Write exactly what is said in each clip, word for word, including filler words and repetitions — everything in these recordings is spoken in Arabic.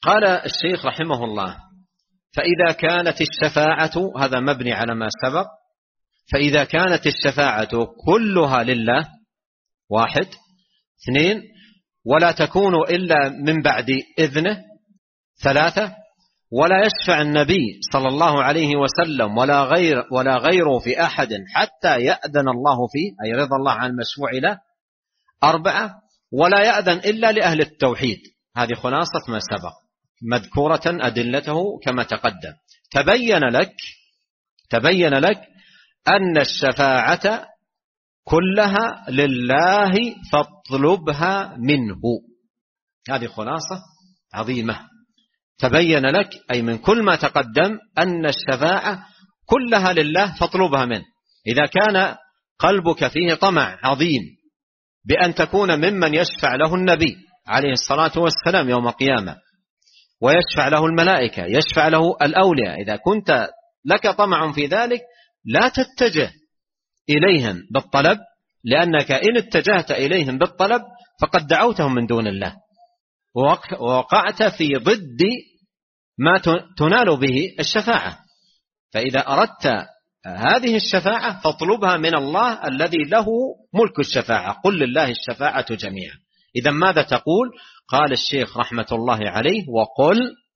قال الشيخ رحمه الله: فإذا كانت الشفاعة، هذا مبني على ما سبق، فإذا كانت الشفاعة كلها لله، واحد. اثنين، ولا تكون إلا من بعد إذنه. ثلاثة، ولا يشفع النبي صلى الله عليه وسلم ولا غير ولا غيره في أحد حتى يأذن الله فيه، أي رضا الله عن المشفوع له. أربعة، ولا يأذن إلا لأهل التوحيد. هذه خلاصة ما سبق، مذكورة أدلته كما تقدم. تبين لك تبين لك أن الشفاعة كلها لله فاطلبها منه. هذه خلاصة عظيمة. تبين لك أي من كل ما تقدم أن الشفاعة كلها لله فاطلبها منه. إذا كان قلبك فيه طمع عظيم بأن تكون ممن يشفع له النبي عليه الصلاة والسلام يوم القيامة، ويشفع له الملائكة، يشفع له الأولياء، إذا كنت لك طمع في ذلك لا تتجه إليهم بالطلب، لأنك إن اتجهت إليهم بالطلب فقد دعوتهم من دون الله، ووقعت في ضد ما تنال به الشفاعة. فإذا أردت هذه الشفاعة فاطلبها من الله الذي له ملك الشفاعة. قل لله الشفاعة جميعا. إذا ماذا تقول؟ قال الشيخ رحمة الله عليه: وقل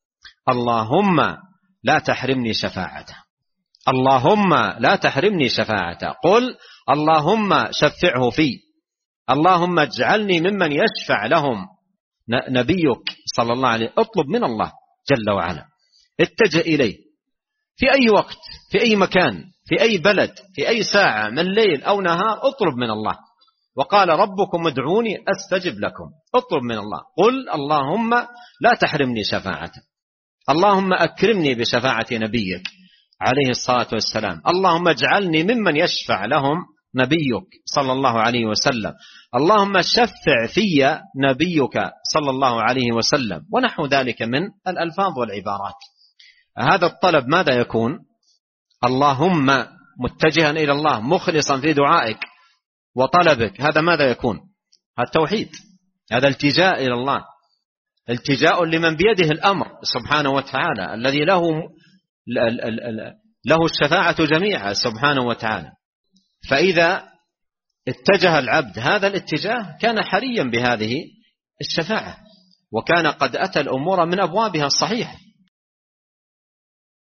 اللهم لا تحرمني شفاعته. اللهم لا تحرمني شفاعته. قل اللهم شفعه في. اللهم اجعلني ممن يشفع لهم نبيك صلى الله عليه. اطلب من الله جل وعلا، اتجه إليه في أي وقت، في أي مكان، في أي بلد، في أي ساعة من ليل أو نهار، اطلب من الله. وقال ربكم ادعوني أستجب لكم. اطلب من الله. قل اللهم لا تحرمني شفاعته. اللهم أكرمني بشفاعة نبيك عليه الصلاة والسلام. اللهم اجعلني ممن يشفع لهم نبيك صلى الله عليه وسلم. اللهم شفع في نبيك صلى الله عليه وسلم، ونحو ذلك من الألفاظ والعبارات. هذا الطلب ماذا يكون؟ اللهم متجها إلى الله مخلصا في دعائك وطلبك، هذا ماذا يكون؟ هذا التوحيد، هذا التجاء إلى الله، التجاء لمن بيده الأمر سبحانه وتعالى، الذي له له الشفاعة جميعا سبحانه وتعالى. فإذا اتجه العبد هذا الاتجاه كان حريا بهذه الشفاعة، وكان قد أتى الأمور من أبوابها الصحيح.